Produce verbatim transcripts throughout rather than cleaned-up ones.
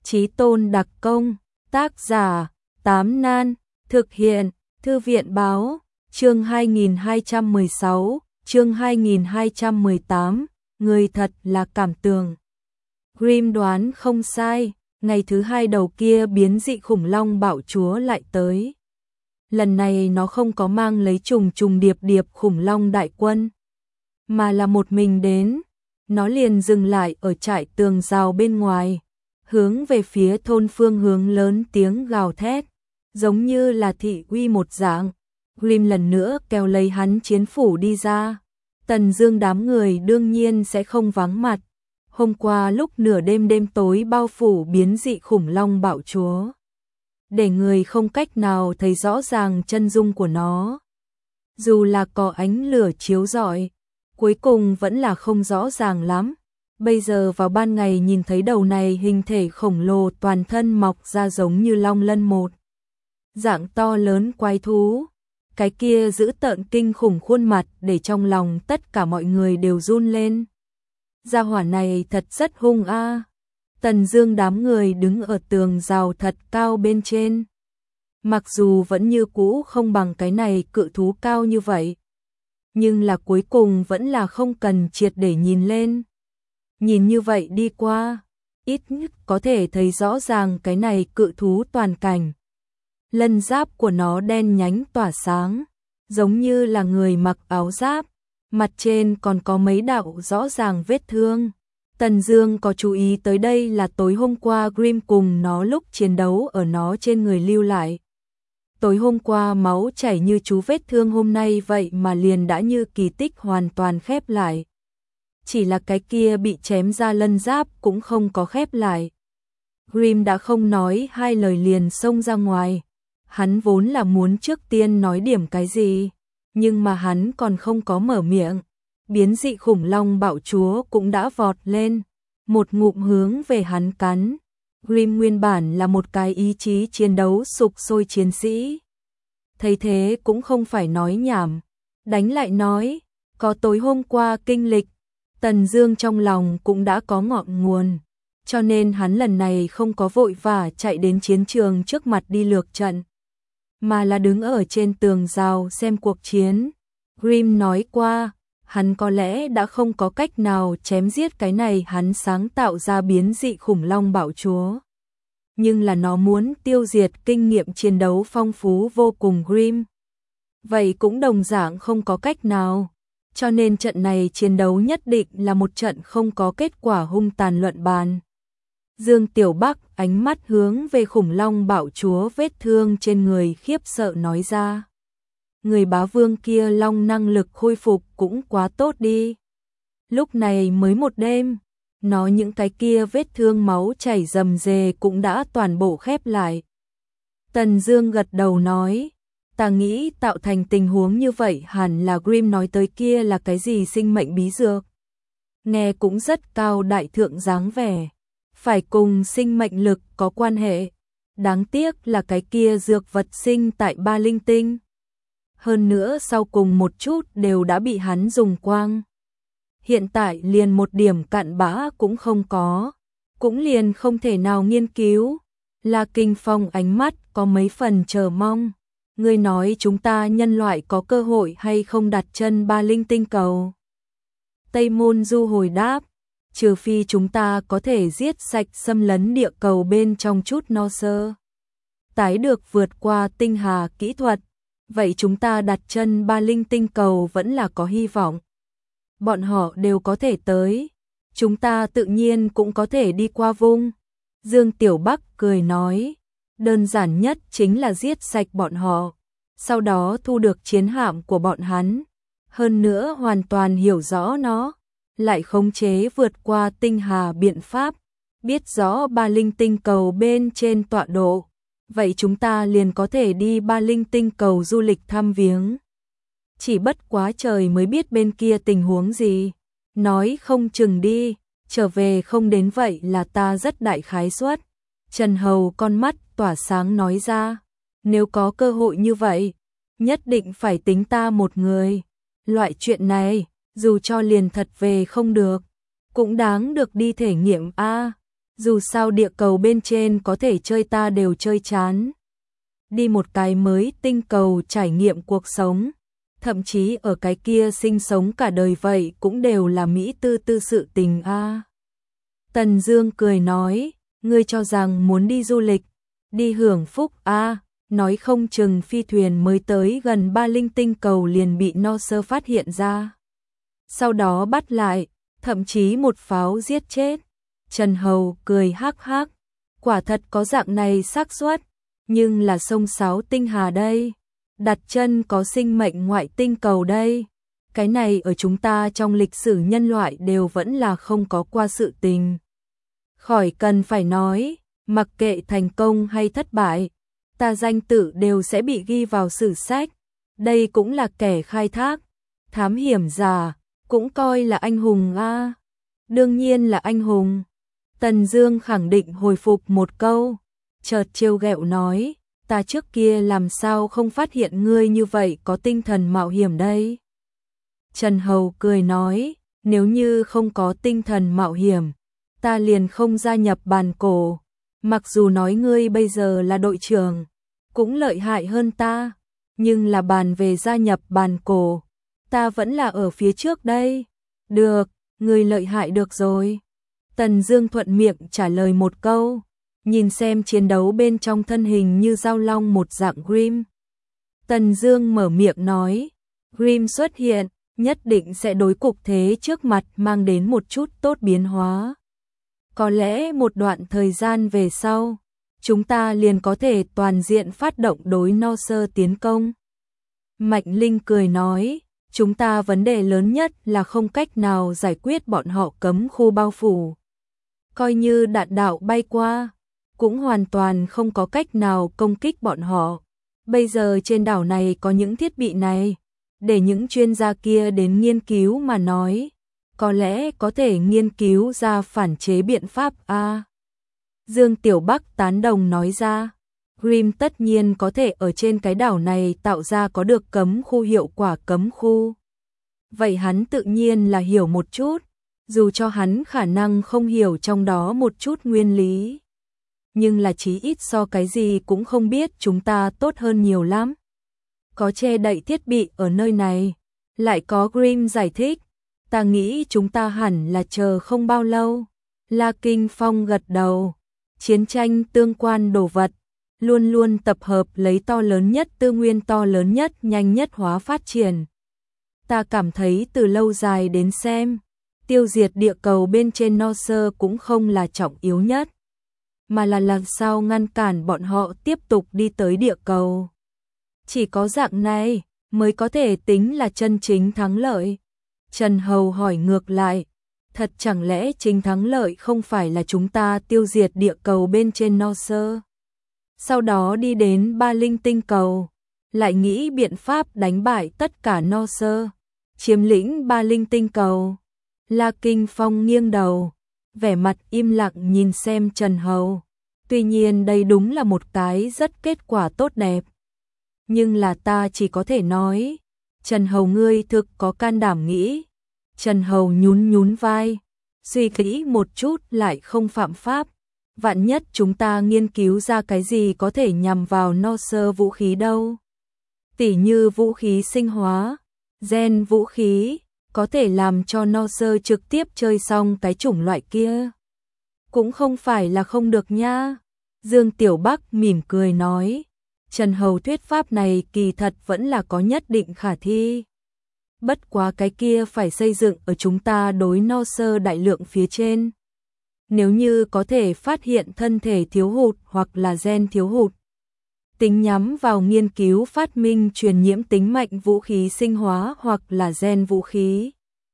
Chí Tôn đặc công, tác giả, Tám Nan, thực hiện, Thư viện báo, chương hai nghìn hai trăm mười sáu, chương hai nghìn hai trăm mười tám, người thật là cảm tường. Grimm đoán không sai, ngày thứ hai đầu kia biến dị khủng long bạo chúa lại tới. Lần này nó không có mang lấy trùng trùng điệp điệp khủng long đại quân, mà là một mình đến. Nó liền dừng lại ở trại tường rào bên ngoài, hướng về phía thôn phương hướng lớn tiếng gào thét, giống như là thị uy một dạng. Grimm lần nữa kéo lấy hắn chiến phủ đi ra. Tần Dương đám người đương nhiên sẽ không vắng mặt. Hôm qua lúc nửa đêm đêm tối bao phủ biến dị khủng long bạo chúa, để người không cách nào thấy rõ ràng chân dung của nó. Dù là có ánh lửa chiếu rọi, cuối cùng vẫn là không rõ ràng lắm. Bây giờ vào ban ngày nhìn thấy đầu này hình thể khổng lồ toàn thân mọc ra giống như long lân một dạng to lớn quái thú. Cái kia giữ tợn kinh khủng khuôn mặt để trong lòng tất cả mọi người đều run lên. Gia hỏa này thật rất hung a. Tần Dương đám người đứng ở tường rào thật cao bên trên. Mặc dù vẫn như cũ không bằng cái này cự thú cao như vậy, nhưng là cuối cùng vẫn là không cần triệt để nhìn lên. Nhìn như vậy đi qua, ít nhất có thể thấy rõ ràng cái này cự thú toàn cảnh. Lân giáp của nó đen nhánh tỏa sáng, giống như là người mặc áo giáp, mặt trên còn có mấy đạo rõ ràng vết thương. Tần Dương có chú ý tới đây là tối hôm qua Grimm cùng nó lúc chiến đấu ở nó trên người lưu lại. Tối hôm qua máu chảy như chú vết thương hôm nay vậy mà liền đã như kỳ tích hoàn toàn khép lại. Chỉ là cái kia bị chém ra lân giáp cũng không có khép lại. Grimm đã không nói hai lời liền xông ra ngoài. Hắn vốn là muốn trước tiên nói điểm cái gì, nhưng mà hắn còn không có mở miệng. Biến dị khủng long bạo chúa cũng đã vọt lên, một ngụm hướng về hắn cắn. Grimm nguyên bản là một cái ý chí chiến đấu sục sôi chiến sĩ. Thấy thế cũng không phải nói nhảm, đánh lại nói, có tối hôm qua kinh lịch, Tần Dương trong lòng cũng đã có ngọn nguồn, cho nên hắn lần này không có vội vã chạy đến chiến trường trước mặt đi lược trận, mà là đứng ở trên tường rào xem cuộc chiến. Grimm nói qua, hắn có lẽ đã không có cách nào chém giết cái này hắn sáng tạo ra biến dị khủng long bạo chúa, nhưng là nó muốn tiêu diệt kinh nghiệm chiến đấu phong phú vô cùng Grimm, vậy cũng đồng dạng không có cách nào. Cho nên trận này chiến đấu nhất định là một trận không có kết quả hung tàn luận bàn. Dương Tiểu Bắc ánh mắt hướng về khủng long bạo chúa vết thương trên người khiếp sợ nói ra. Người bá vương kia long năng lực khôi phục cũng quá tốt đi. Lúc này mới một đêm, nó những cái kia vết thương máu chảy rầm rề cũng đã toàn bộ khép lại. Tần Dương gật đầu nói, ta nghĩ tạo thành tình huống như vậy hẳn là Grimm nói tới kia là cái gì sinh mệnh bí dược. Nghe cũng rất cao đại thượng dáng vẻ, phải cùng sinh mệnh lực có quan hệ. Đáng tiếc là cái kia dược vật sinh tại Ba Linh Tinh. Hơn nữa sau cùng một chút đều đã bị hắn dùng quang. Hiện tại liền một điểm cặn bã cũng không có, cũng liền không thể nào nghiên cứu. La Kinh Phong ánh mắt có mấy phần chờ mong. Ngươi nói chúng ta nhân loại có cơ hội hay không đặt chân Ba Linh Tinh cầu? Tây Môn Du hồi đáp, trừ phi chúng ta có thể giết sạch xâm lấn địa cầu bên trong chút no sơ, tái được vượt qua tinh hà kỹ thuật, vậy chúng ta đặt chân Ba Linh Tinh cầu vẫn là có hy vọng. Bọn họ đều có thể tới, chúng ta tự nhiên cũng có thể đi qua vung. Dương Tiểu Bắc cười nói, đơn giản nhất chính là giết sạch bọn họ, sau đó thu được chiến hạm của bọn hắn, hơn nữa hoàn toàn hiểu rõ nó, lại khống chế vượt qua tinh hà biện pháp, biết rõ Ba Linh Tinh cầu bên trên tọa độ, vậy chúng ta liền có thể đi Ba Linh Tinh cầu du lịch thăm viếng. Chỉ bất quá trời mới biết bên kia tình huống gì, nói không chừng đi, trở về không đến vậy là ta rất đại khái suất. Trần Hầu con mắt tỏa sáng nói ra, nếu có cơ hội như vậy, nhất định phải tính ta một người. Loại chuyện này, dù cho liền thật về không được, cũng đáng được đi thể nghiệm a. Dù sao địa cầu bên trên có thể chơi ta đều chơi chán. Đi một cái mới tinh cầu trải nghiệm cuộc sống, thậm chí ở cái kia sinh sống cả đời vậy cũng đều là mỹ tư tư sự tình a. À. Tần Dương cười nói, ngươi cho rằng muốn đi du lịch, đi hưởng phúc a, à, nói không chừng phi thuyền mới tới gần ba linh tinh cầu liền bị no sơ phát hiện ra. Sau đó bắt lại, thậm chí một pháo giết chết. Trần Hầu cười hắc hắc, quả thật có dạng này xác suất, nhưng là sông Sáo tinh hà đây, đặt chân có sinh mệnh ngoại tinh cầu đây. Cái này ở chúng ta trong lịch sử nhân loại đều vẫn là không có qua sự tình. Khỏi cần phải nói, mặc kệ thành công hay thất bại, ta danh tự đều sẽ bị ghi vào sử sách. Đây cũng là kẻ khai thác, thám hiểm giả, cũng coi là anh hùng a. À. Đương nhiên là anh hùng. Tần Dương khẳng định hồi phục một câu, chợt trêu ghẹo nói, ta trước kia làm sao không phát hiện ngươi như vậy có tinh thần mạo hiểm đây. Trần Hầu cười nói, nếu như không có tinh thần mạo hiểm, ta liền không gia nhập bàn cổ. Mặc dù nói ngươi bây giờ là đội trưởng, cũng lợi hại hơn ta, nhưng là bàn về gia nhập bàn cổ, ta vẫn là ở phía trước đây. Được, ngươi lợi hại được rồi. Tần Dương thuận miệng trả lời một câu, nhìn xem chiến đấu bên trong thân hình như dao long một dạng Grim. Tần Dương mở miệng nói, Grim xuất hiện, nhất định sẽ đối cục thế trước mặt mang đến một chút tốt biến hóa. Có lẽ một đoạn thời gian về sau, chúng ta liền có thể toàn diện phát động đối no sơ tiến công. Mạnh Linh cười nói, chúng ta vấn đề lớn nhất là không cách nào giải quyết bọn họ cấm khu bao phủ. Coi như đạn đạo bay qua, cũng hoàn toàn không có cách nào công kích bọn họ. Bây giờ trên đảo này có những thiết bị này, để những chuyên gia kia đến nghiên cứu mà nói, có lẽ có thể nghiên cứu ra phản chế biện pháp a. À. Dương Tiểu Bắc tán đồng nói ra, Grim tất nhiên có thể ở trên cái đảo này tạo ra có được cấm khu hiệu quả cấm khu. Vậy hắn tự nhiên là hiểu một chút, dù cho hắn khả năng không hiểu trong đó một chút nguyên lý. Nhưng là chí ít so cái gì cũng không biết chúng ta tốt hơn nhiều lắm. Có che đậy thiết bị ở nơi này, lại có Grim giải thích, ta nghĩ chúng ta hẳn là chờ không bao lâu. La Kinh Phong gật đầu, chiến tranh tương quan đồ vật, luôn luôn tập hợp lấy to lớn nhất tư nguyên to lớn nhất nhanh nhất hóa phát triển. Ta cảm thấy từ lâu dài đến xem, tiêu diệt địa cầu bên trên no sơ cũng không là trọng yếu nhất, mà là làm sao ngăn cản bọn họ tiếp tục đi tới địa cầu. Chỉ có dạng này mới có thể tính là chân chính thắng lợi. Trần Hầu hỏi ngược lại, thật chẳng lẽ chính thắng lợi không phải là chúng ta tiêu diệt địa cầu bên trên no sơ, sau đó đi đến ba linh tinh cầu, lại nghĩ biện pháp đánh bại tất cả no sơ, chiếm lĩnh ba linh tinh cầu? La Kinh Phong nghiêng đầu, vẻ mặt im lặng nhìn xem Trần Hầu. Tuy nhiên đây đúng là một cái rất kết quả tốt đẹp. Nhưng là ta chỉ có thể nói, Trần Hầu ngươi thực có can đảm nghĩ. Trần Hầu nhún nhún vai, suy nghĩ một chút lại không phạm pháp. Vạn nhất chúng ta nghiên cứu ra cái gì có thể nhằm vào no sơ vũ khí đâu. Tỉ như vũ khí sinh hóa, gen vũ khí, có thể làm cho no sơ trực tiếp chơi xong cái chủng loại kia. Cũng không phải là không được nha. Dương Tiểu Bắc mỉm cười nói, Trần Hầu thuyết pháp này kỳ thật vẫn là có nhất định khả thi. Bất quá cái kia phải xây dựng ở chúng ta đối no sơ đại lượng phía trên. Nếu như có thể phát hiện thân thể thiếu hụt hoặc là gen thiếu hụt, tính nhắm vào nghiên cứu phát minh truyền nhiễm tính mạnh vũ khí sinh hóa hoặc là gen vũ khí.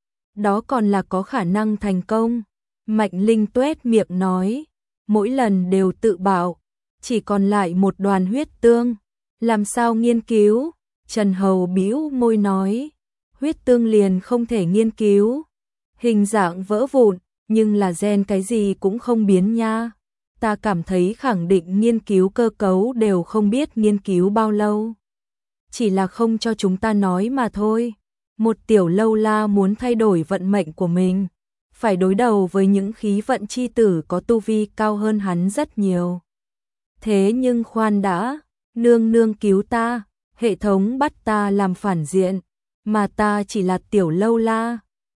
Đó còn là có khả năng thành công. Mạnh Linh tuét miệng nói, mỗi lần đều tự bảo, chỉ còn lại một đoàn huyết tương, làm sao nghiên cứu? Trần Hầu bĩu môi nói, huyết tương liền không thể nghiên cứu, hình dạng vỡ vụn, nhưng là gen cái gì cũng không biến nha. Ta cảm thấy khẳng định nghiên cứu cơ cấu đều không biết nghiên cứu bao lâu. Chỉ là không cho chúng ta nói mà thôi. Một tiểu lâu la muốn thay đổi vận mệnh của mình, phải đối đầu với những khí vận chi tử có tu vi cao hơn hắn rất nhiều. Thế nhưng khoan đã, nương nương cứu ta, hệ thống bắt ta làm phản diện, mà ta chỉ là tiểu lâu la,